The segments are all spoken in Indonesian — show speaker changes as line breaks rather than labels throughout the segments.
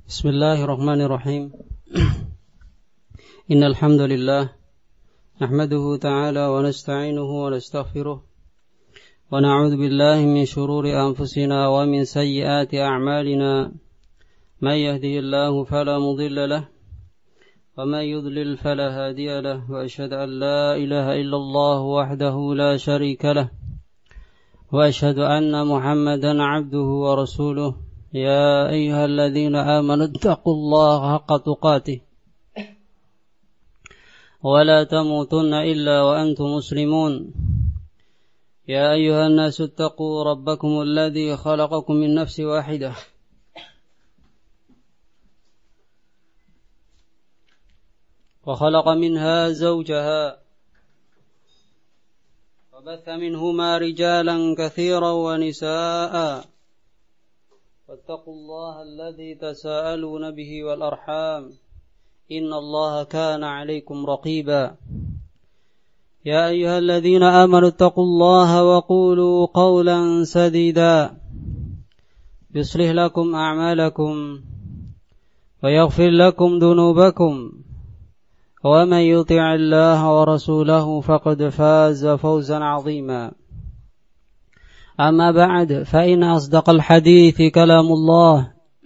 Bismillahirrahmanirrahim. Innal hamdalillah nahmaduhu ta'ala wa nasta'inuhu wa nastaghfiruh wa na'udzu billahi min shururi anfusina wa min sayyiati a'malina. May yahdihillahu fala mudilla lahu wa may yudlil fala hadiya lahu wa asyhadu an la ilaha illallah wahdahu la syarika lahu wa asyhadu anna Muhammadan 'abduhu wa rasuluh. يا أيها الذين آمنوا اتقوا الله حق تقاته ولا تموتن إلا وأنتم مسلمون يا أيها الناس اتقوا ربكم الذي خلقكم من نفس واحدة وخلق منها زوجها وبث منهما رجالا كثيرا ونساء واتقوا الله الذي تساءلون به والأرحام إن الله كان عليكم رقيبا يا أيها الذين آمنوا اتقوا الله وقولوا قولا سديدا يصلح لكم أعمالكم ويغفر لكم ذنوبكم ومن يطع الله ورسوله فقد فاز فوزا عظيما أما بعد فإن أصدق الحديث كلام الله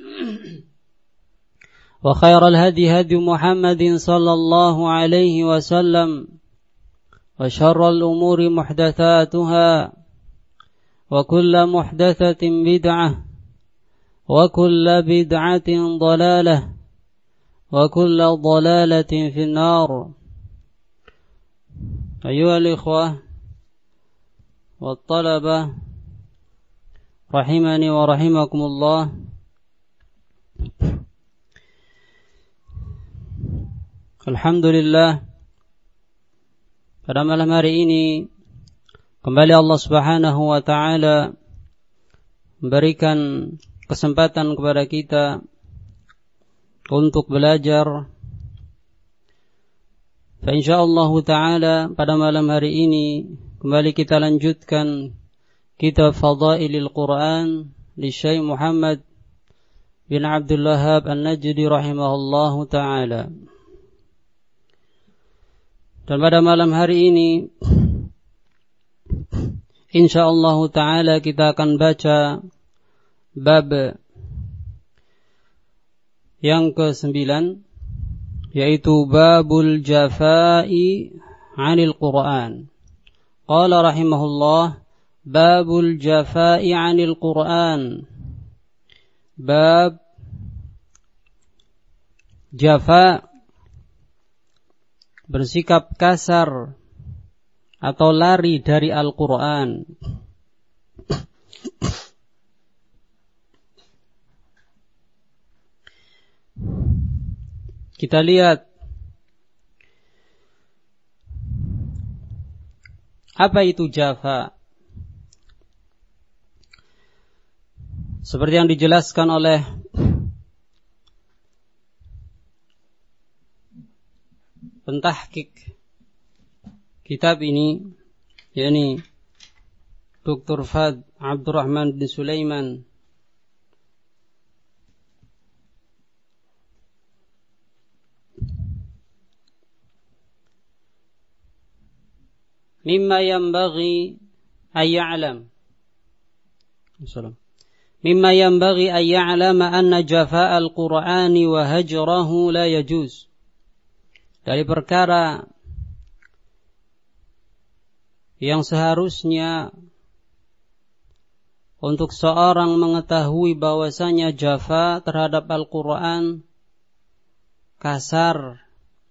وخير الهدي هدي محمد صلى الله عليه وسلم وشر الأمور محدثاتها وكل محدثة بدعة وكل بدعة ضلالة وكل ضلالة في النار. أيها الإخوة والطلبة rahimani wa rahimakumullah. Alhamdulillah, pada malam hari ini kembali Allah Subhanahu wa ta'ala memberikan kesempatan kepada kita untuk belajar. Fa insyaallah ta'ala pada malam hari ini kembali kita lanjutkan Kitab Fadailil Quran li Syekh Muhammad bin Abdul Wahhab An-Najdi rahimahullahu ta'ala. Dan pada malam hari ini insyaallah ta'ala kita akan baca bab yang ke-9, yaitu babul jafai 'anil Quran. Qala rahimahullah babul jafai 'anil Quran. Bab jafa, bersikap kasar atau lari dari Al-Quran. Kita lihat apa itu jafa. Seperti yang dijelaskan oleh pentahqiq kitab ini, yakni Dr. Fad Abdurrahman bin Sulaiman, mimma yanbaghi ay ya'lam مما ينبغي أن يعلم أن جفاء القرآن وهجره لا يجوز. Dari perkara yang seharusnya untuk seorang mengetahui bahwasanya jafa terhadap Al-Quran, kasar,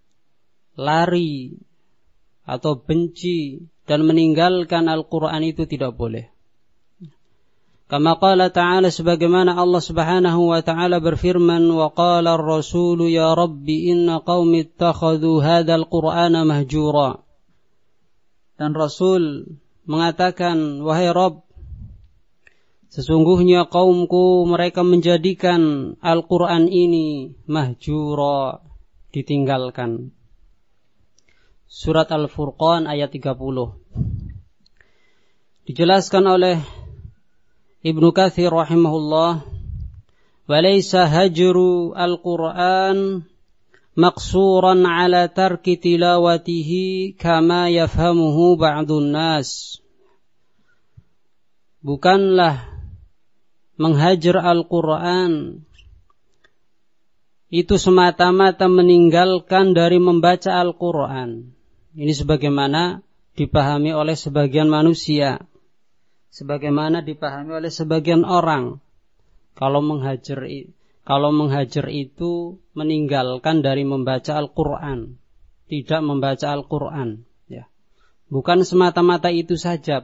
lari atau benci dan meninggalkan Al-Quran itu tidak boleh. Kama qala ta'ala, sebagaimana Allah Subhanahu wa ta'ala berfirman, wa qala ar-rasulu ya rabbi inna qaumi ittakhadhu hadzal qur'ana mahjura. Dan Rasul mengatakan, wahai Rabb, sesungguhnya kaumku mereka menjadikan Al-Quran ini mahjura, ditinggalkan. Surat Al-Furqan ayat 30. Dijelaskan oleh Ibnu Katsir rahimahullah walaysa hajru al-Qur'an maqsuran ala tarki tilawatihi kama yafhamuhu ba'dun nas. Bukanlah menghajar Al-Quran itu semata-mata meninggalkan dari membaca Al-Quran. Ini sebagaimana dipahami oleh sebagian manusia, sebagaimana dipahami oleh sebagian orang. Kalau menghajar itu meninggalkan dari membaca Al-Quran, tidak membaca Al-Quran. Ya. Bukan semata-mata itu saja.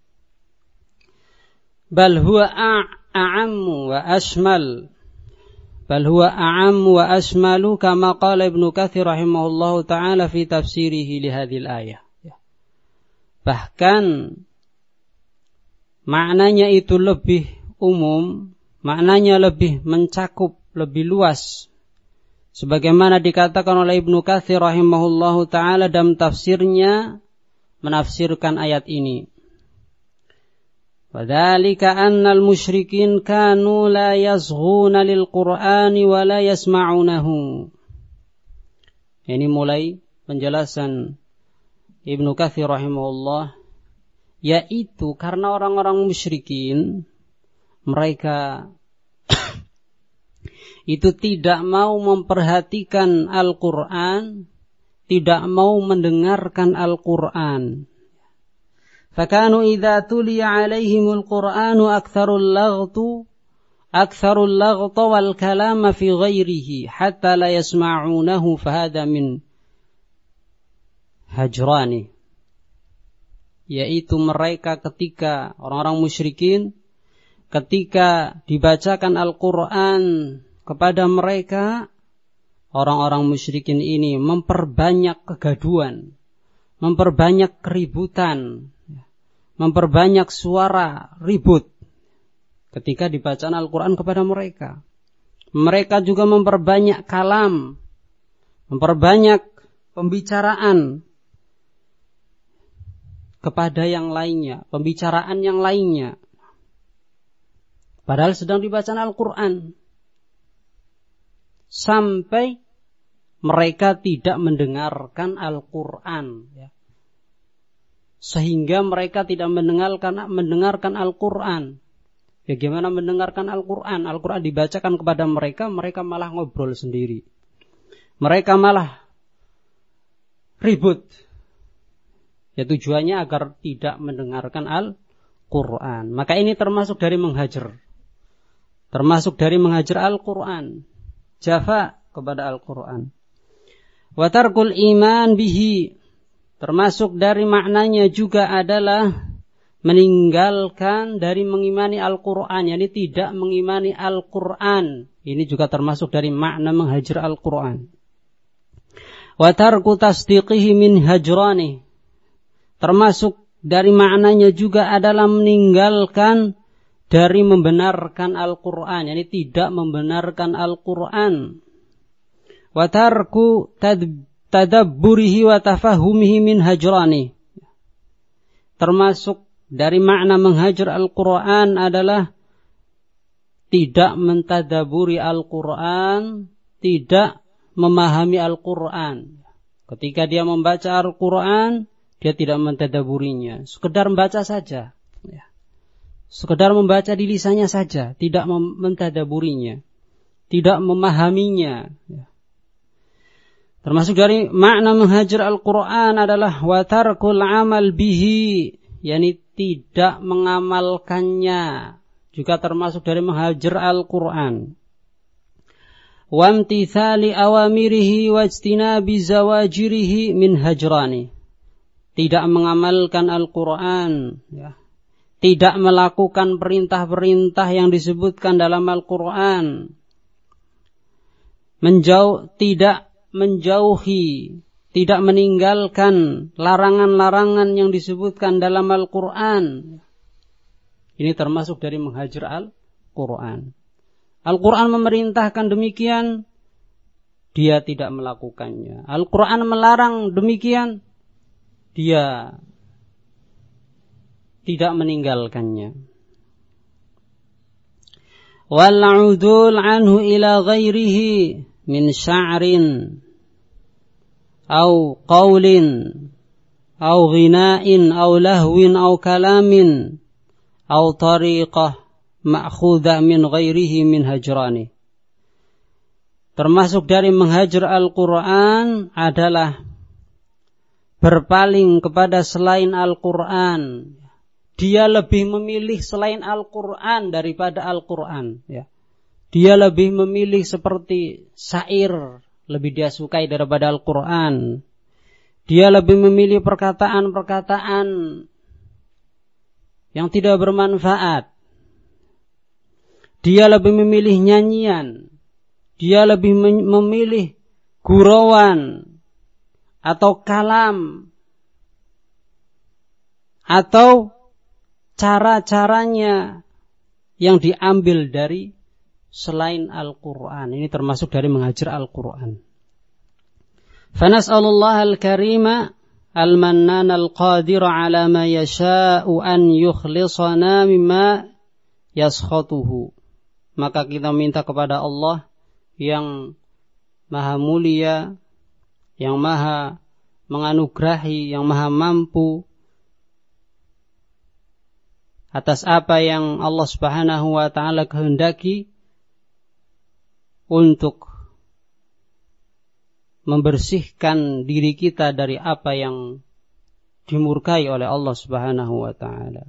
Bal huwa a'ammu wa ashmal. Bal huwa a'ammu wa ashmalu kama qala Ibnu Katsir rahimahullahu ta'ala fi tafsirihi li hadhil ayah. Ya. Bahkan maknanya itu lebih umum, maknanya lebih mencakup, lebih luas. Sebagaimana dikatakan oleh Ibnu Katsir rahimahullahu ta'ala dalam tafsirnya menafsirkan ayat ini. Wadzalika annal musyrikin kanu la yazghuna lil Qur'ani wa la yasma'unahu. Ini mulai penjelasan Ibnu Katsir rahimahullah, yaitu karena orang-orang musyrikin mereka itu tidak mau memperhatikan Al-Qur'an, tidak mau mendengarkan Al-Qur'an. Fakanu idza tuliya alaihimul Qur'anu aktsarul laghta wal kalama fi ghairihi hatta la yasma'unahu fahada min hajrani. Yaitu mereka ketika orang-orang musyrikin ketika dibacakan Al-Qur'an kepada mereka, orang-orang musyrikin ini memperbanyak kegaduhan, memperbanyak keributan, memperbanyak suara ribut ketika dibacaan Al-Quran kepada mereka. Mereka juga memperbanyak kalam, memperbanyak pembicaraan kepada yang lainnya, pembicaraan yang lainnya. Padahal sedang dibacaan Al-Quran. Sampai mereka tidak mendengarkan Al-Quran, ya. Sehingga mereka tidak mendengarkan Al-Quran. Bagaimana mendengarkan Al-Quran? Al-Quran dibacakan kepada mereka, mereka malah ngobrol sendiri. Mereka malah ribut. Ya, tujuannya agar tidak mendengarkan Al-Quran. Maka ini termasuk dari menghajar. Termasuk dari menghajar Al-Quran. Jafa kepada Al-Quran. Wa tarkul iman bihi. Termasuk dari maknanya juga adalah meninggalkan dari mengimani Al-Quran, yakni tidak mengimani Al-Quran. Ini juga termasuk dari makna menghajar Al-Quran. Wa tarku tasdiqihi min hajrani. Termasuk dari maknanya juga adalah meninggalkan dari membenarkan Al-Quran, yakni tidak membenarkan Al-Quran. Wa tarku tadabburihi wa tafahumihi min hajrani. Termasuk dari makna menghajar Al-Quran adalah tidak mentadaburi Al-Quran, tidak memahami Al-Quran. Ketika dia membaca Al-Quran, dia tidak mentadaburinya, sekedar membaca saja, ya. Sekedar membaca di lisannya saja, tidak mentadaburinya, tidak memahaminya, ya. Termasuk dari makna menghajar Al-Quran adalah wa tarkul amal bihi, yakni tidak mengamalkannya, juga termasuk dari menghajar Al-Quran. Wa imtithali awamirihi wa ijtinabi zawajirihi min hajrani. Tidak mengamalkan Al-Quran, ya. Tidak melakukan perintah-perintah yang disebutkan dalam Al-Quran. Tidak menjauhi, tidak meninggalkan larangan-larangan yang disebutkan dalam Al-Quran. Ini termasuk dari menghajar Al-Quran. Al-Quran memerintahkan demikian, dia tidak melakukannya. Al-Quran melarang demikian, dia tidak meninggalkannya. wal 'udul anhu ila ghairihi min sya'rin au qaulin au ghina'in au lahwin au kalamin au tariqah ma'khudah min ghairihi min hajrani. Termasuk dari menghajar Al-Quran adalah berpaling kepada selain Al-Quran. Dia lebih memilih selain Al-Quran daripada Al-Quran. Ya. Dia lebih memilih seperti syair, lebih dia sukai daripada Al-Quran. Dia lebih memilih perkataan-perkataan yang tidak bermanfaat. Dia lebih memilih nyanyian. Dia lebih memilih gurauan atau kalam atau cara-caranya yang diambil dari selain Al-Quran. Ini termasuk dari menghajar Al-Quran. Fanas'alullah al-karima al-mannan al-qadir ala ma yasha'u an yukhlisana mimma yaskhatuhu. Maka kita minta kepada Allah yang maha mulia, yang maha menganugerahi, yang maha mampu atas apa yang Allah Subhanahu wa ta'ala kehendaki untuk membersihkan diri kita dari apa yang dimurkai oleh Allah Subhanahu wa ta'ala.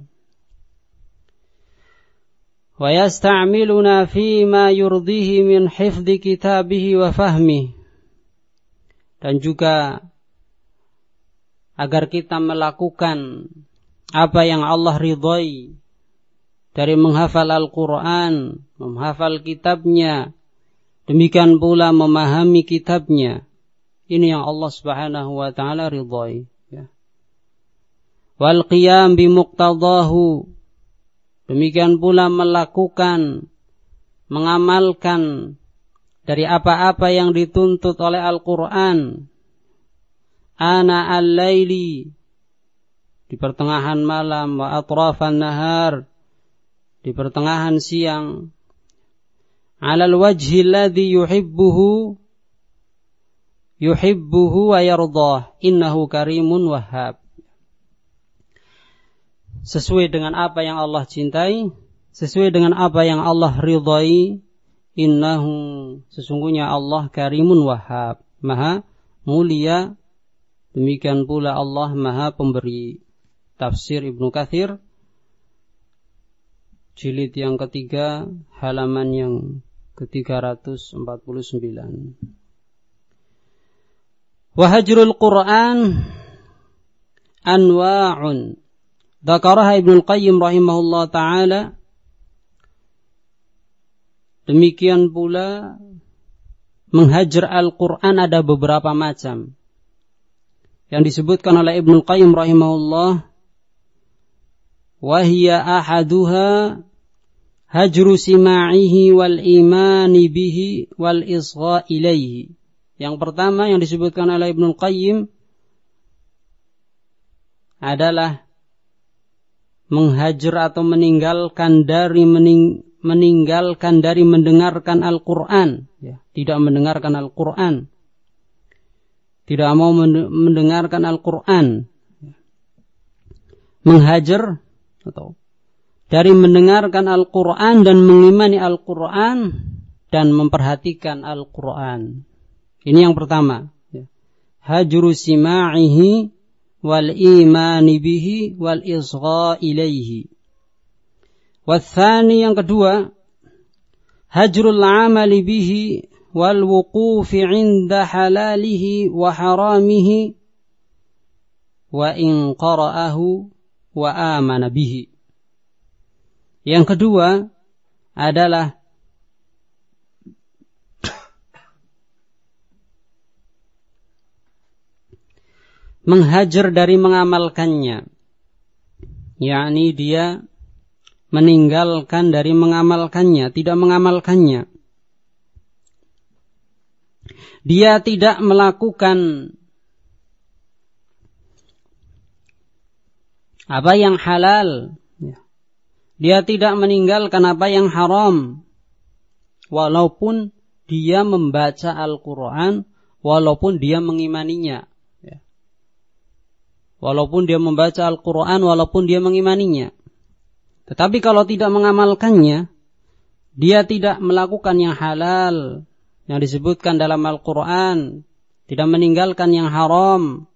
Wa yasta'miluna fima yurdihi min hifdhi kitabihi wa fahmihi. Dan juga agar kita melakukan apa yang Allah ridhai dari menghafal Al-Quran, menghafal kitabnya, demikian pula memahami kitabnya. Ini yang Allah Subhanahu wa ta'ala ridhai. Ya. Wal qiyam bimuqtadahu. Demikian pula melakukan, mengamalkan dari apa-apa yang dituntut oleh Al-Quran. Ana al-laili, di pertengahan malam, wa atrafan nahar, di pertengahan siang. Alal wajhi alladhi yuhibbuhu wa yardah, innahu karimun wahhab. Sesuai dengan apa yang Allah cintai, sesuai dengan apa yang Allah ridhai, innahu, sesungguhnya Allah karimun wahhab, maha mulia, demikian pula Allah maha pemberi. Tafsir Ibnu Katsir jilid yang ketiga, halaman yang ke-349. Wa hajrul Qur'an anwa'un dzakaraha Ibnu Qayyim rahimahullah ta'ala. Demikian pula menghajar Al-Quran ada beberapa macam yang disebutkan oleh Ibnu Qayyim rahimahullah. Wahiya ahaduha hajru sima'ihi wal imani bihi wal isgha ilaihi. Yang pertama yang disebutkan oleh Ibnu Qayyim adalah menghajar atau meninggalkan dari mendengarkan Al-Quran, ya, tidak mendengarkan Al-Quran, tidak mau mendengarkan Al-Quran. Menghajar atau dari mendengarkan Al-Quran dan mengimani Al-Quran dan memperhatikan Al-Quran. Ini yang pertama, ya. Hajru sima'ihi wal imani bihi wal isgha ilaihi. Wathani, yang kedua, hajrul amali bihi wal wuqufi 'inda halalihi wa haramihi wa in qara'ahu wa amana bihi. Yang kedua adalah menghajar dari mengamalkannya, yakni dia meninggalkan dari mengamalkannya, tidak mengamalkannya. Dia tidak melakukan apa yang halal, dia tidak meninggalkan apa yang haram, walaupun dia membaca Al-Quran, walaupun dia mengimaninya. Walaupun dia membaca Al-Quran, walaupun dia mengimaninya. Tetapi kalau tidak mengamalkannya, dia tidak melakukan yang halal, yang disebutkan dalam Al-Quran, tidak meninggalkan yang haram,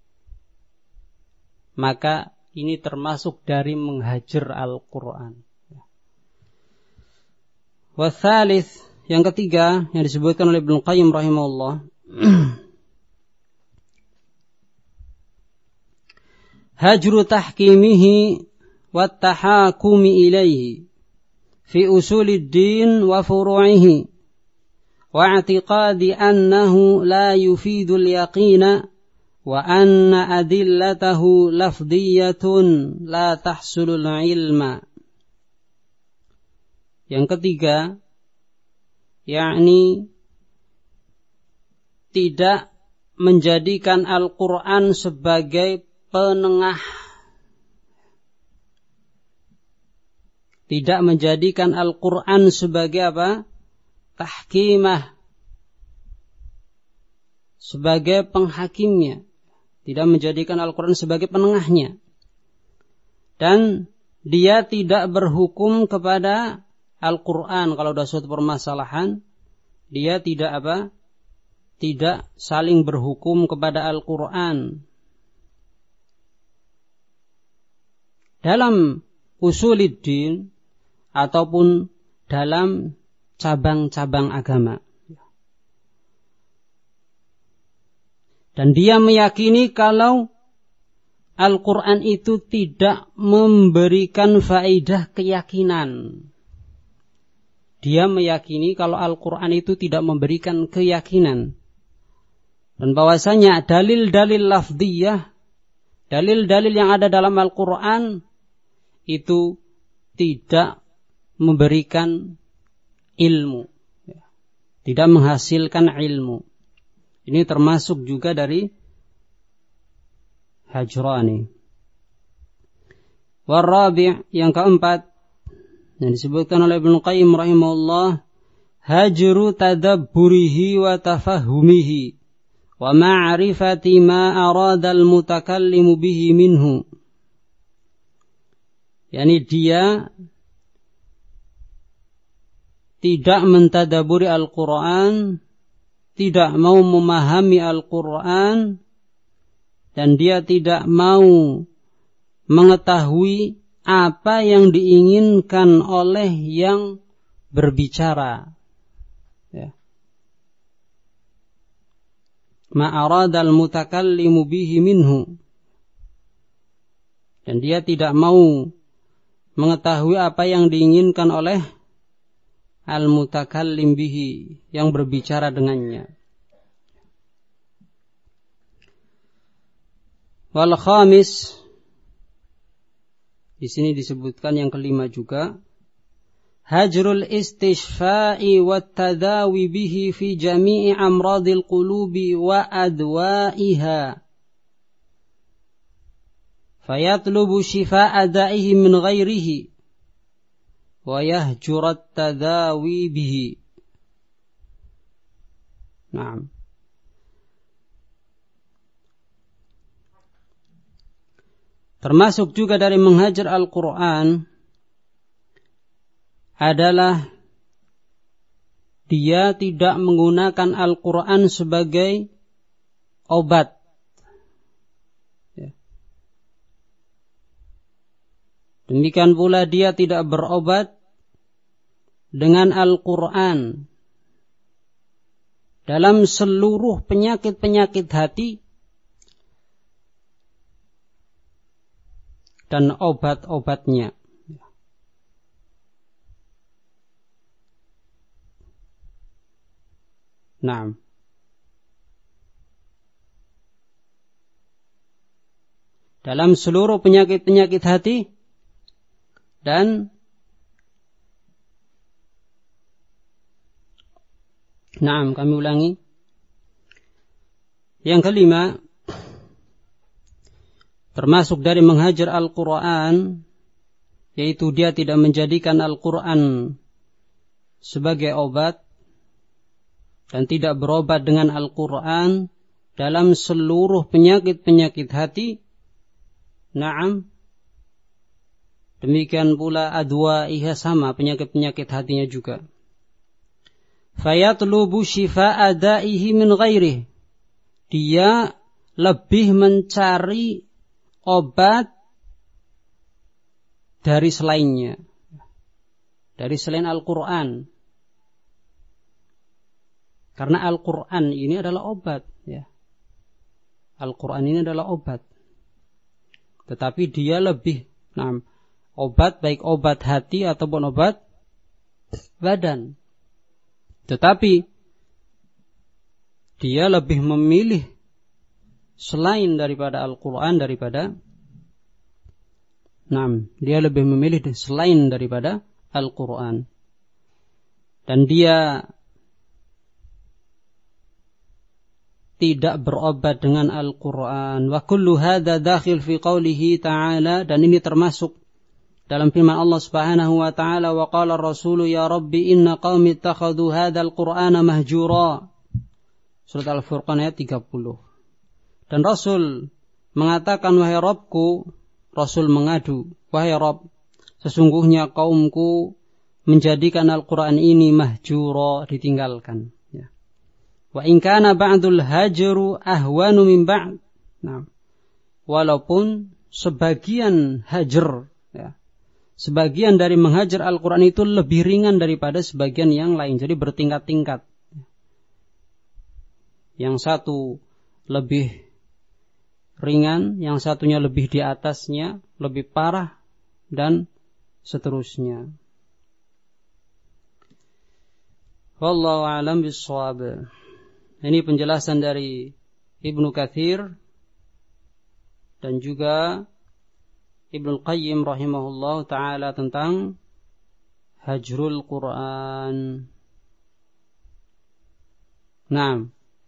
maka ini termasuk dari menghajar Al-Quran. Wasalis, yang ketiga yang disebutkan oleh Ibnu Qayyim rahimahullah, hajru tahkimihi wa tahakumi ilaihi fi usulid din wa furu'ihi wa i'tiqadi annahu la yufidul yaqina wa anna adillatahu lafdiyatun la tahsulul ilma. Yang ketiga, yakni tidak menjadikan Al-Quran sebagai penengah, tidak menjadikan Al-Quran sebagai apa? Tahkimah, sebagai penghakimnya, tidak menjadikan Al-Quran sebagai penengahnya, dan dia tidak berhukum kepada Al-Quran kalau ada suatu permasalahan, dia tidak apa? Tidak saling berhukum kepada Al-Quran. Dalam usuluddin ataupun dalam cabang-cabang agama. Dan dia meyakini kalau Al-Quran itu tidak memberikan faedah keyakinan. Dia meyakini kalau Al-Quran itu tidak memberikan keyakinan. Dan bahwasanya dalil-dalil lafdiyah, dalil-dalil yang ada dalam Al-Quran itu tidak memberikan ilmu, tidak menghasilkan ilmu. Ini termasuk juga dari hajrani. Warabi', yang keempat yang disebutkan oleh Ibnu Qayyim rahimahullah, hajru tadabburihi wa tafahumihi wa ma'rifati ma arada al-mutakallimu bihi minhu. Yani dia tidak mentadaburi Al-Quran, tidak mau memahami Al-Quran, dan dia tidak mau mengetahui apa yang diinginkan oleh yang berbicara. Ya. Ma'aradal mutakallimu bihi minhu. Dan dia tidak mau mengetahui apa yang diinginkan oleh al-mutakallim bihi, yang berbicara dengannya. Wal khamis, di sini disebutkan yang kelima juga, hajrul istishfa'i wat tadawi bihi fi jami'i amradil qulubi wa adwa'iha. Fayatlubu shifa'a da'ihi min ghairihi wa yahjurat tadawi bihi. Naam. Termasuk juga dari menghajar Al-Quran adalah dia tidak menggunakan Al-Quran sebagai obat. Demikian pula dia tidak berobat dengan Al-Quran dalam seluruh penyakit-penyakit hati dan obat-obatnya. Nah, dalam seluruh penyakit-penyakit hati dan kami ulangi. Yang kelima, termasuk dari menghajar Al-Quran, yaitu dia tidak menjadikan Al-Quran sebagai obat dan tidak berobat dengan Al-Quran dalam seluruh penyakit-penyakit hati. Naam. Demikian pula adwa'iha, sama penyakit-penyakit hatinya juga. Fayatlubu shifa'a da'ihi min ghairih. Dia lebih mencari obat dari selainnya, dari selain Al-Quran. Karena Al-Quran ini adalah obat, ya. Al-Quran ini adalah obat. Tetapi dia lebih, obat baik obat hati ataupun obat badan. Tetapi dia lebih memilih selain daripada Al-Quran, dia lebih memilih selain daripada Al-Quran. Dan dia tidak berobat dengan Al-Quran. Wa kullu hadza dakhil fi qawlihi ta'ala, dan ini termasuk dalam firman Allah Subhanahu wa taala, wa qala ar-rasulu ya rabbi inna qaumi ittakhadhu hadzal qur'ana mahjura. Surat Al-Furqan ayat 30. Dan Rasul mengatakan, wahai Rabbku, Rasul mengadu, wahai Rabb, sesungguhnya kaumku menjadikan Al-Quran ini mahjura, ditinggalkan. Wa in kana ba'dul hajru ahwanu min ba'd. Walaupun sebagian hajar, ya, sebagian dari menghajar Al-Quran itu lebih ringan daripada sebagian yang lain. Jadi bertingkat-tingkat. Yang satu lebih ringan, yang satunya lebih di atasnya, lebih parah, dan seterusnya. Wallahu a'lam bishawab. Ini penjelasan dari Ibnu Katsir dan juga Ibnu Qayyim rahimahullah ta'ala tentang hajrul Quran. Nah,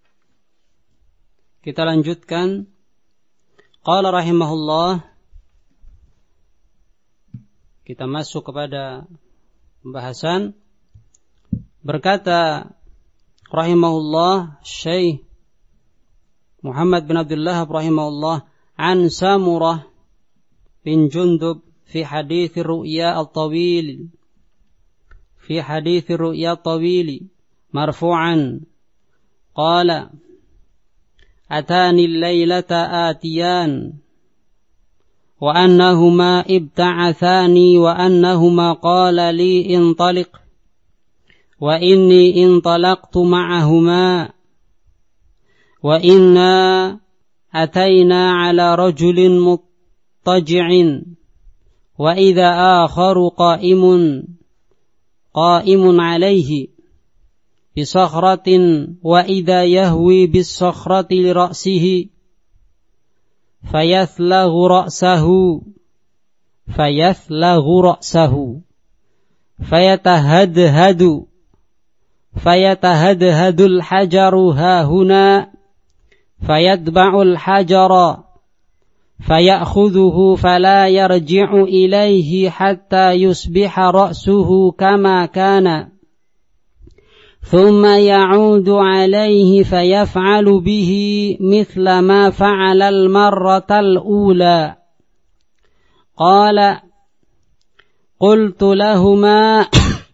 kita lanjutkan. Qala rahimahullah. Kita masuk kepada pembahasan. Berkata rahimahullah Syekh Muhammad bin Abdullah rahimahullah an Samurah bin Jundub fi hadits ru'ya at-tawil marfu'an qala atani al-laylata atiyan wa annahuma ibta'athani wa annahuma qala li intaliq wa inni intalaqtu ma'ahuma wa inna atayna ala rajulin muttaji'in wa idha akharu qa'imun alayhi bisakhratin wa idha yahwi bisakhrati li ra'sihi fayathlaghu ra'sahu fayatahadhadul hajaru hahuna fayatba'ul hajara fayakhudhuhu fala yarji'u ilayhi hatta yusbiha ra'suhu kama kana thumma ya'udu alayhi fayaf'alu bihi mithla ma fa'ala al-marratal ula. Qala qultu lahuma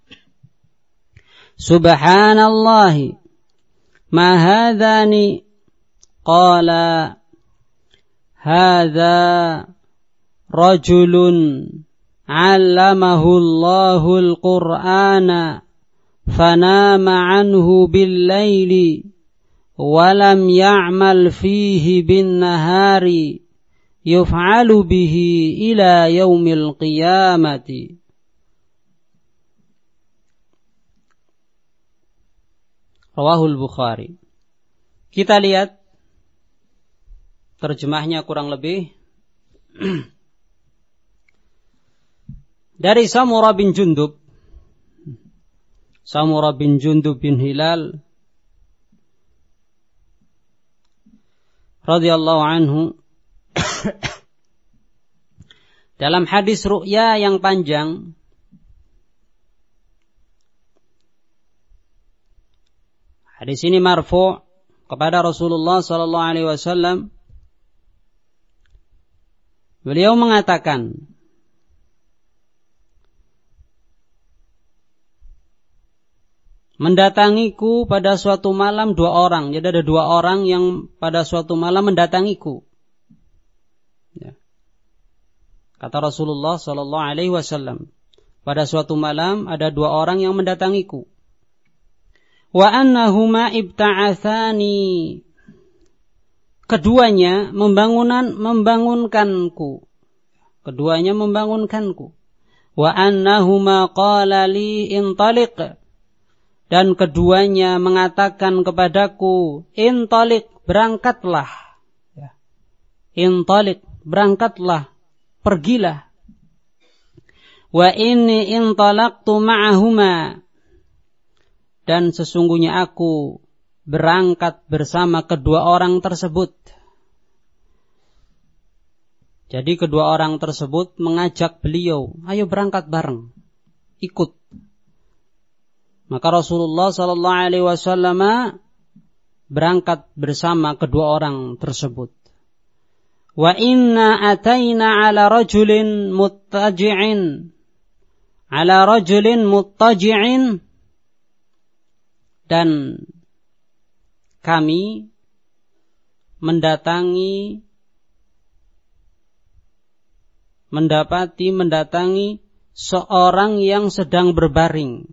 subhanallahi ma hadhani qala hadha rajulun 'allamahu Allahul Qur'ana fanama 'anhu bil-laili wa lam ya'mal fihi bin-nahari yuf'alu bihi ila yaumil qiyamati. Rawahul Bukhari. Kita lihat terjemahnya kurang lebih dari Samurah bin Jundub bin Hilal radhiyallahu anhu dalam hadis ru'ya yang panjang Hadis ini marfu' kepada Rasulullah sallallahu alaihi wasallam. Beliau mengatakan, mendatangiku pada suatu malam 2 orang. Jadi ada 2 orang yang pada suatu malam mendatangiku. Ya. Kata Rasulullah sallallahu alaihi wasallam, pada suatu malam ada 2 orang yang mendatangiku. Wa annahuma ibta'atsani. Keduanya membangunkanku. Keduanya membangunkanku. Wa annahuma qala li intaliq. Dan keduanya mengatakan kepadaku, intaliq, berangkatlah. Ya. Intaliq, berangkatlah, pergilah. Wa inni intalaqtu ma'ahuma. Dan sesungguhnya aku berangkat bersama kedua orang tersebut. Jadi kedua orang tersebut mengajak beliau, ayo berangkat bareng, ikut. Maka Rasulullah sallallahu alaihi wasallam berangkat bersama kedua orang tersebut. Wa inna ataina ala rajulin muttaji'in. Dan kami mendatangi seorang yang sedang berbaring.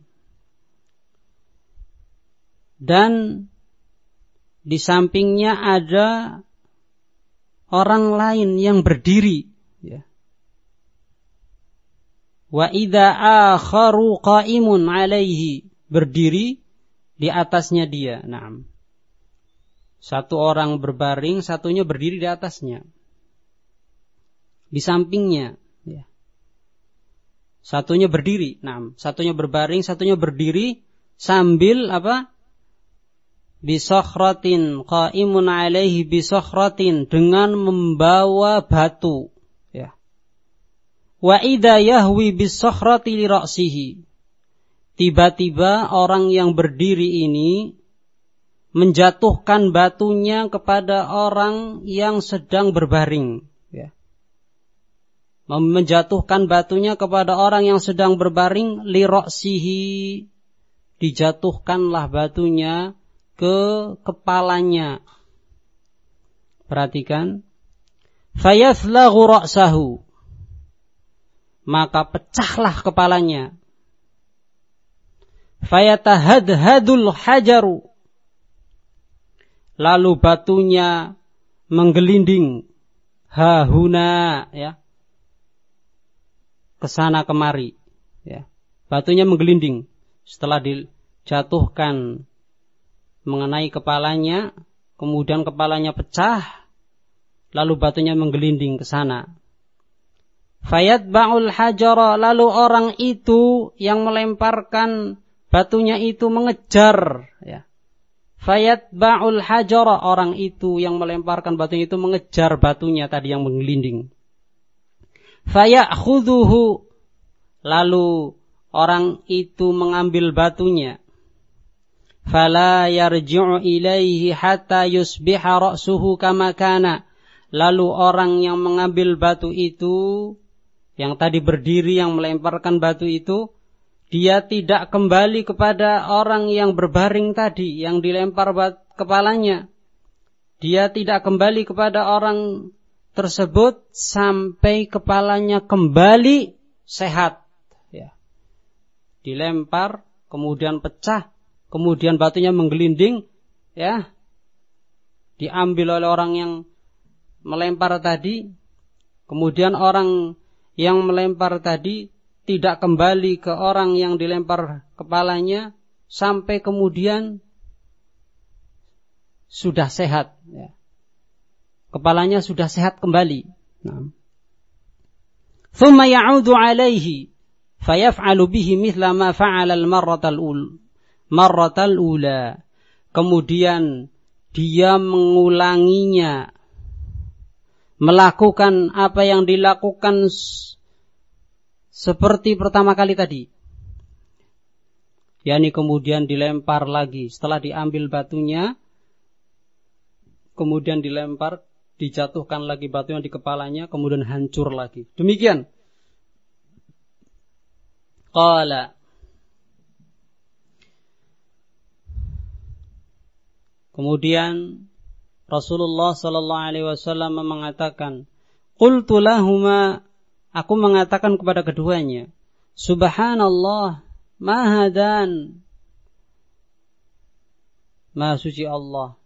Dan di sampingnya ada orang lain yang berdiri. Ya. Wa idza akharu qa'imun alaihi, berdiri di atasnya dia. Naam. Satu orang berbaring, satunya berdiri di atasnya. Di sampingnya, ya. Satunya berdiri, naam. Satunya berbaring, satunya berdiri sambil apa? Bisakhratin, qa'imun alaihi bisakhratin, dengan membawa batu, ya. Wa idza yahwi bisakhrati li ra'sihi. Tiba-tiba orang yang berdiri ini menjatuhkan batunya kepada orang yang sedang berbaring. Ya. Menjatuhkan batunya kepada orang yang sedang berbaring, li ra'sihi. Dijatuhkanlah batunya ke kepalanya. Perhatikan. Fayathlaghu ra'sahu. Maka pecahlah kepalanya. Fayatahadhadul hajaru. Lalu batunya menggelinding hahuna, ya, kesana kemari, ya. Batunya menggelinding setelah dijatuhkan mengenai kepalanya, kemudian kepalanya pecah, lalu batunya menggelinding ke sana. Fayatba'ul hajara, lalu orang itu yang melemparkan batunya itu mengejar, ya. Fayatba'ul hajara, orang itu yang melemparkan batunya itu mengejar batunya tadi yang menggelinding. Fayakhudhuhu, lalu orang itu mengambil batunya. Fala yarji'u ilaihi hatta yusbiha ra'suhu kama kana. Lalu orang yang mengambil batu itu, yang tadi berdiri yang melemparkan batu itu, dia tidak kembali kepada orang yang berbaring tadi, yang dilempar kepalanya. Dia tidak kembali kepada orang tersebut sampai kepalanya kembali sehat. Ya. Dilempar, kemudian pecah, kemudian batunya menggelinding, ya, diambil oleh orang yang melempar tadi, kemudian orang yang melempar tadi tidak kembali ke orang yang dilempar kepalanya sampai kemudian sudah sehat, ya. Kepalanya sudah sehat kembali. Thumma ya'udu alaihi fayaf'alu bihi mithla ma fa'ala al-marratal ula. Kemudian dia mengulanginya, melakukan apa yang dilakukan seperti pertama kali tadi. yakni kemudian dilempar lagi. Setelah diambil batunya, kemudian dilempar, dijatuhkan lagi batunya di kepalanya, kemudian hancur lagi. Demikian. Qala. Kemudian Rasulullah sallallahu alaihi wasallam mengatakan, qultu lahuma, aku mengatakan kepada keduanya, subhanallah, ma hadan, Maha suci Allah.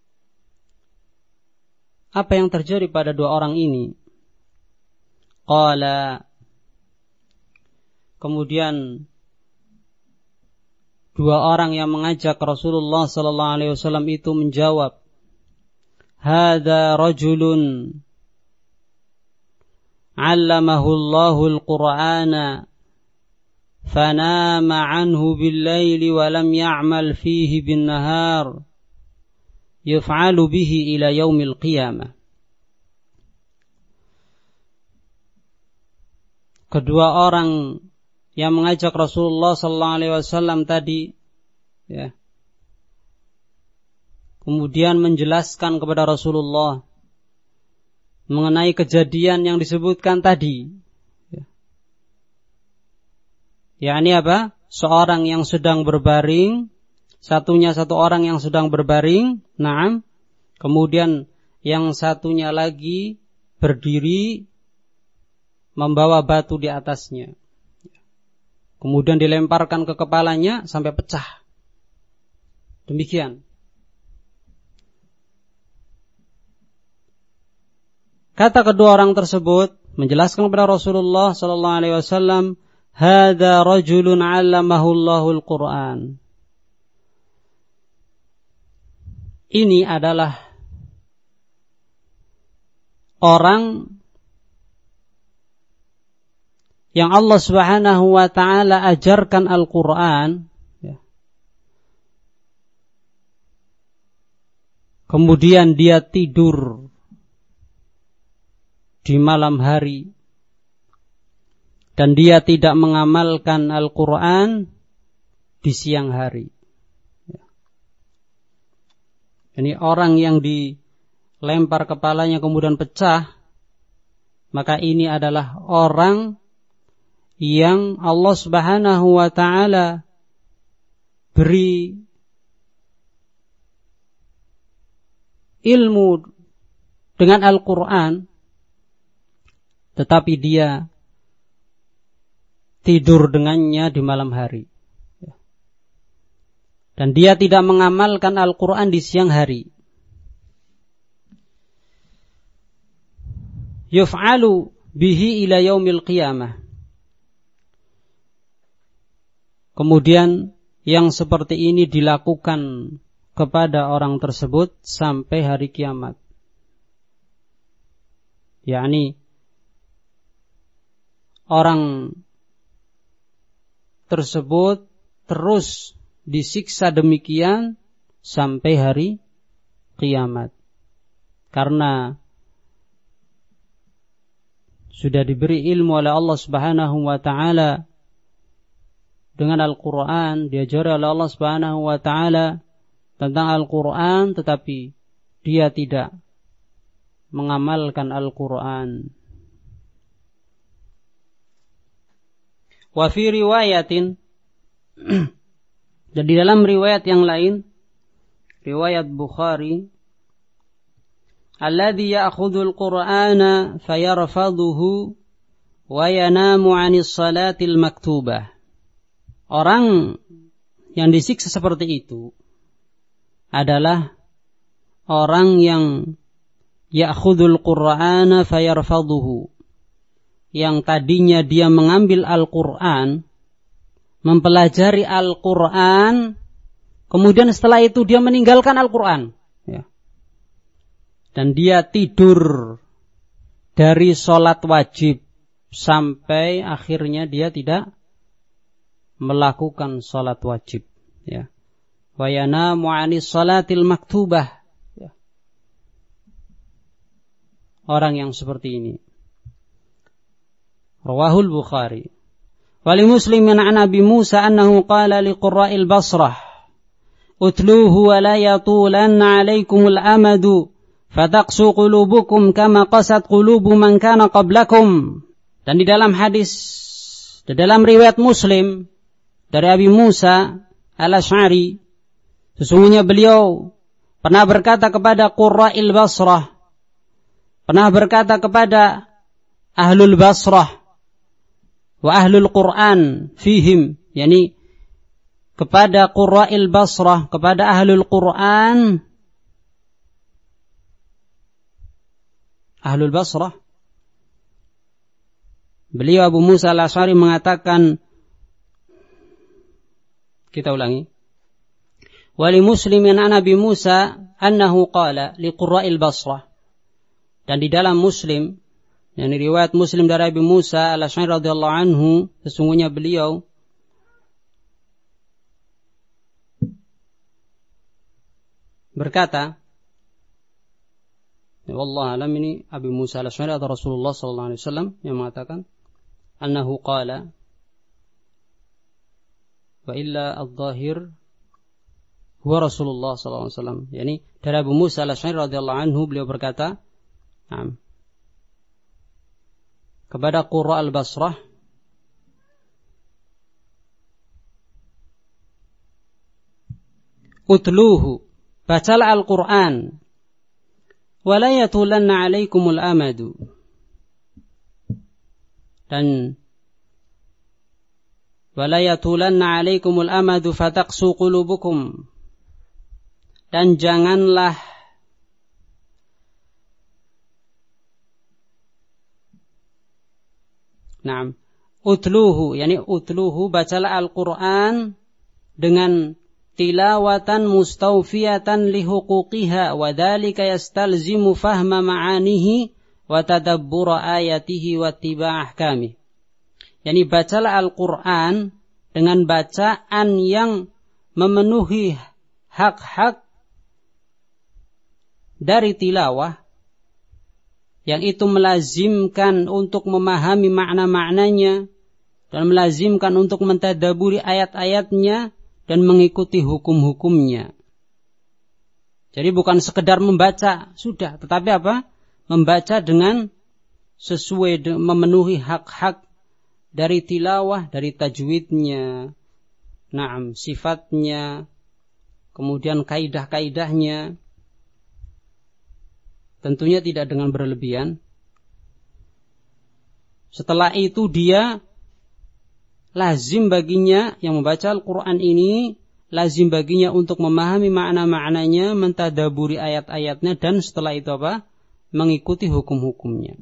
Apa yang terjadi pada dua orang ini? Qala. Kemudian dua orang yang mengajak Rasulullah sallallahu alaihi wasallam itu menjawab, hadza rajulun 'allamahu Allahul Qur'ana fanama 'anhu bil-laili wa lam ya'mal fihi bin-nahar yuf'alu bihi ila yaumil qiyamah. Kedua orang yang mengajak Rasulullah sallallahu alaihi wasallam tadi, ya, kemudian menjelaskan kepada Rasulullah mengenai kejadian yang disebutkan tadi. Ya. Yakni apa? Seorang yang sedang berbaring, satu orang yang sedang berbaring, na'am, kemudian yang satunya lagi berdiri membawa batu di atasnya. Kemudian dilemparkan ke kepalanya sampai pecah. Demikian. Kata kedua orang tersebut menjelaskan kepada Rasulullah sallallahu alaihi wasallam, hadza rajulun 'allamahu Allahul Qur'an. Ini adalah orang yang Allah Subhanahu wa ta'ala ajarkan Al-Quran, ya. Kemudian dia tidur di malam hari dan dia tidak mengamalkan Al-Quran di siang hari. Ya. Ini orang yang dilempar kepalanya kemudian pecah, maka ini adalah orang yang Allah Subhanahu wa ta'ala beri ilmu dengan Al-Quran, tetapi dia tidur dengannya di malam hari. Dan dia tidak mengamalkan Al-Quran di siang hari. Yuf'alu bihi ila yaumil qiyamah. Kemudian yang seperti ini dilakukan kepada orang tersebut sampai hari kiamat. Yakni orang tersebut terus disiksa demikian sampai hari kiamat. Karena sudah diberi ilmu oleh Allah Subhanahu wa ta'ala dengan Al-Quran, diajari oleh Allah Subhanahu wa ta'ala tentang Al-Quran, tetapi dia tidak mengamalkan Al-Quran. Wa fi riwayatin, dan di dalam riwayat yang lain, riwayat Bukhari, alladhi ya'khudhul Qur'ana fayarfaduhu wa yanamu 'anis salatil maktubah. Orang yang disiksa seperti itu adalah orang yang ya'khudhul Qur'ana fayarfaduhu, yang tadinya dia mengambil Al-Quran, mempelajari Al-Quran, kemudian setelah itu dia meninggalkan Al-Quran, ya. Dan dia tidur dari sholat wajib sampai akhirnya dia tidak melakukan sholat wajib, ya. Wa yanamu 'anis shalatil maktubah, ya. Orang yang seperti ini, rawahul Bukhari. Wali Muslimin an Abi Musa annahu qala liqurra'il Basrah utluhu wa la yatulanna 'alaikumul amadu fataqsu qulubukum kama qasat qulubu man kana qablakum. Dan di dalam hadis, di dalam riwayat Muslim dari Abi Musa Al-Asy'ari, sesungguhnya beliau pernah berkata kepada Qurra'il Basrah, pernah berkata kepada Ahlul Basrah wa Ahlul Quran fihim, yakni kepada Qurra'il Basrah, kepada Ahlul Quran, Ahlul Basrah. Beliau Abu Musa Al-Asy'ari mengatakan, kita ulangi. Wali Muslimin an Abi Musa annahu qala liqurra'il Basrah. Dan di dalam Muslim, yang riwayat Muslim dari Abi Musa Al-Asy'ari radhiyallahu anhu, sesungguhnya beliau berkata, wallahu alam, ini Abi Musa Al-Asy'ari atau Rasulullah sallallahu alaihi wasallam yang mengatakan annahu qala, wa illa adh-dhahir huwa Rasulullah sallallahu alaihi wasallam. Yani dari Abu Musa Al-Asy'ari radhiyallahu anhu, beliau berkata kepada Qurra al-Basrah, utluhu, bacalah Al-Quran, wa la yatulanna 'alaikumul amadu, dan wa la yatulanna 'alaikumul amadu fataqsu qulubukum, dan janganlah utluhu, yani utluhu, bacalah Al-Quran dengan tilawatan mustawfiyatan lihuquqiha, wa dhalika yastalzimu fahma ma'anihi wa tadabbura ayatihi wa tiba' ahkami. Yani bacalah Al-Quran dengan bacaan yang memenuhi hak-hak dari tilawah, yang itu melazimkan untuk memahami makna-maknanya dan melazimkan untuk mentadaburi ayat-ayatnya dan mengikuti hukum-hukumnya. Jadi bukan sekedar membaca sudah, tetapi apa? Membaca dengan sesuai, memenuhi hak-hak dari tilawah, dari tajwidnya, sifatnya, kemudian kaidah-kaidahnya. Tentunya tidak dengan berlebihan. Setelah itu dia lazim baginya, yang membaca Al-Quran ini, lazim baginya untuk memahami makna-maknanya, mentadaburi ayat-ayatnya, dan setelah itu apa? Mengikuti hukum-hukumnya.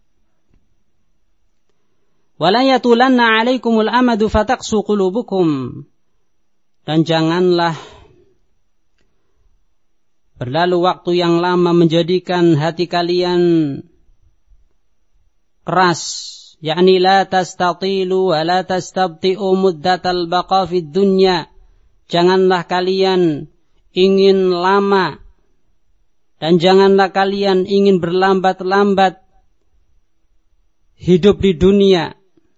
Wala yatulanna 'alaikumul amadu fataqsu qulubukum, dan janganlah berlalu waktu yang lama menjadikan hati kalian keras, yakni la tastatilu wa la tastabti'u muddatal baqa fid dunya. Janganlah kalian ingin lama dan janganlah kalian ingin berlambat-lambat hidup di dunia.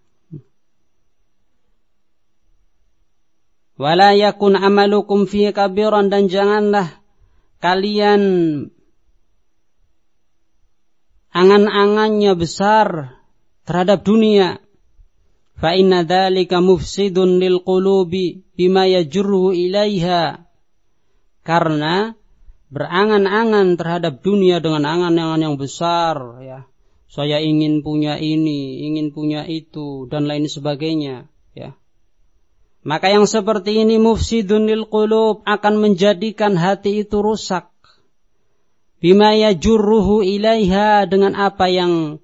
Wala yakun amalukum fi kabiran, dan janganlah kalian angan-angannya besar terhadap dunia. Fa inna dzalika mufsidun lil qulubi bima yajruhu ilaiha. Karena berangan-angan terhadap dunia dengan angan-angan yang besar, ya. Saya ingin punya ini, ingin punya itu, dan lain sebagainya, ya. Maka yang seperti ini mufsidun lil qulub, akan menjadikan hati itu rusak. Bima yajurruhu ilaiha, dengan apa yang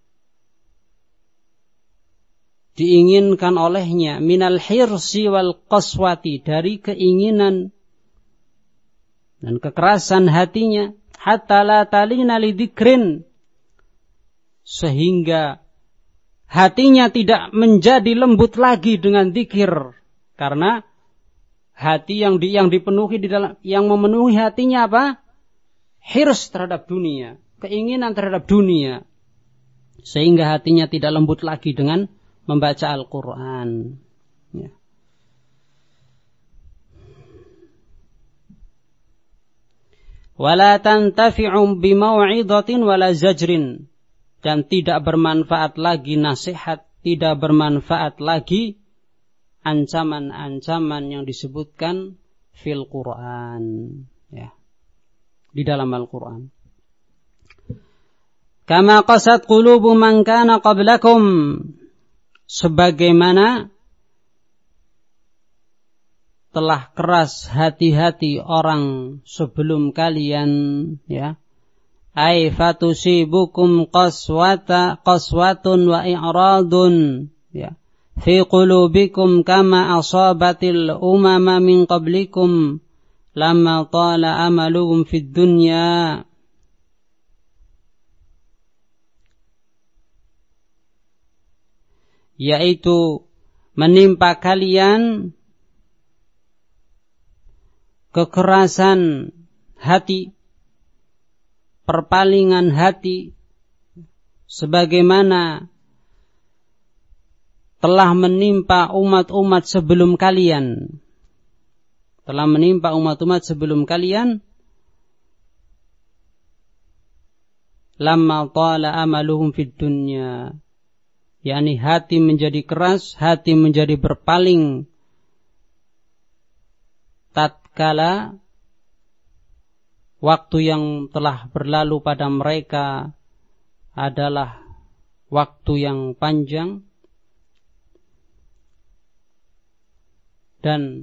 diinginkan olehnya, minal hirsi wal qaswati, dari keinginan dan kekerasan hatinya, hatta la talina lidzikrin, sehingga hatinya tidak menjadi lembut lagi dengan zikir. Karena hati yang dipenuhi di dalam, yang memenuhi hatinya apa? Hirs terhadap dunia, keinginan terhadap dunia, sehingga hatinya tidak lembut lagi dengan membaca Al-Quran. Ya. Wala tantafi'u bimau'idatin wala zajrin, dan tidak bermanfaat lagi nasihat, tidak bermanfaat lagi ancaman-ancaman yang disebutkan fil Quran, ya, di dalam Al-Quran. Kama qasat qulubu man kana qablakum, sebagaimana telah keras hati-hati orang sebelum kalian, ya. Ai fatusibukum qaswatun wa i'radun, ya, fi qulubikum kama asabatil umama min qablikum lamma tala amaluhum fid dunya. Yaitu menimpa kalian kekerasan hati, perpalingan hati, sebagaimana telah menimpa umat-umat sebelum kalian. Telah menimpa umat-umat sebelum kalian. Lamma tala amaluhum fid dunya. yakni hati menjadi keras, hati menjadi berpaling tatkala waktu yang telah berlalu pada mereka adalah waktu yang panjang dan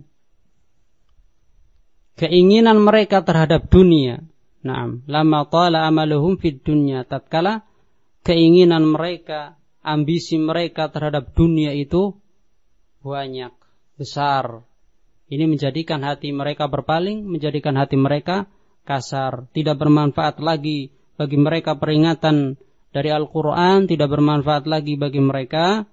keinginan mereka terhadap dunia. Naam, lama tala amaluhum fid dunya, tatkala keinginan mereka, ambisi mereka terhadap dunia itu banyak, besar. Ini menjadikan hati mereka berpaling, menjadikan hati mereka kasar, tidak bermanfaat lagi bagi mereka peringatan dari Al-Quran, tidak bermanfaat lagi bagi mereka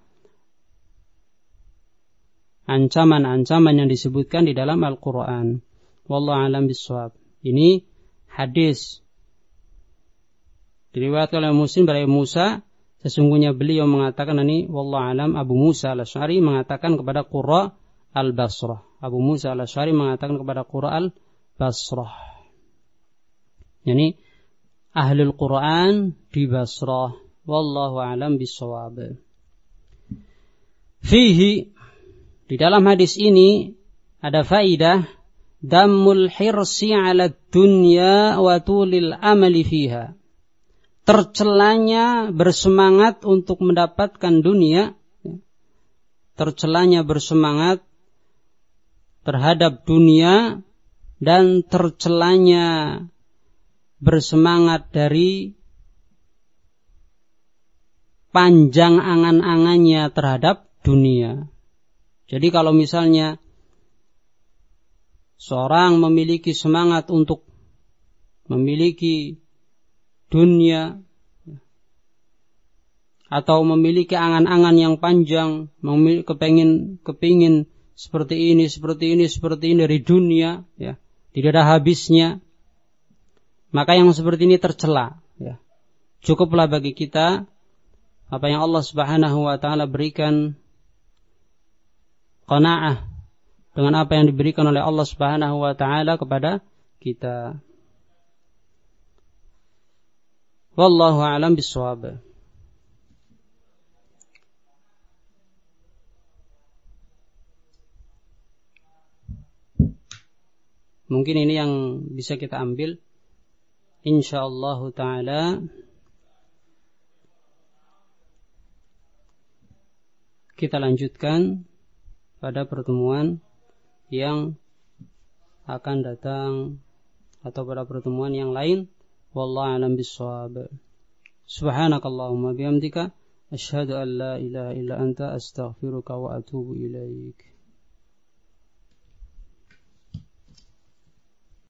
ancaman-ancaman yang disebutkan di dalam Al-Quran. Wallahu a'lam bishawab. Ini hadis diriwayatkan oleh Muslim dari Musa. Sesungguhnya beliau mengatakan ini, wallahu a'lam, Abu Musa al-Asy'ari mengatakan kepada Qurra al-Basrah. Abu Musa al-Asy'ari mengatakan kepada Qurra al-Basrah. Yani ahlul Quran di Basrah. Wallahu a'lam bishawab. Fihi, di dalam hadis ini ada faidah dammul hirsi 'ala dunya wa tulil amali fiha. Tercelanya bersemangat untuk mendapatkan dunia, tercelanya bersemangat terhadap dunia dan tercelanya bersemangat dari panjang angan-angannya terhadap dunia. Jadi kalau misalnya seorang memiliki semangat untuk memiliki dunia atau memiliki angan-angan yang panjang, kepingin seperti ini dari dunia, ya, tidak ada habisnya, maka yang seperti ini tercela, ya. Cukuplah bagi kita apa yang Allah Subhanahu wa taala berikan, qanaah dengan apa yang diberikan oleh Allah Subhanahu wa taala kepada kita. Wallahu a'lam bishawab. Mungkin ini yang bisa kita ambil insyaallah taala. Kita lanjutkan pada pertemuan yang akan datang atau pada pertemuan yang lain. Wallahu a'lam bishawab. Subhanakallahumma bihamdika asyhadu an la ilaha illa anta astaghfiruka wa atubu ilaik.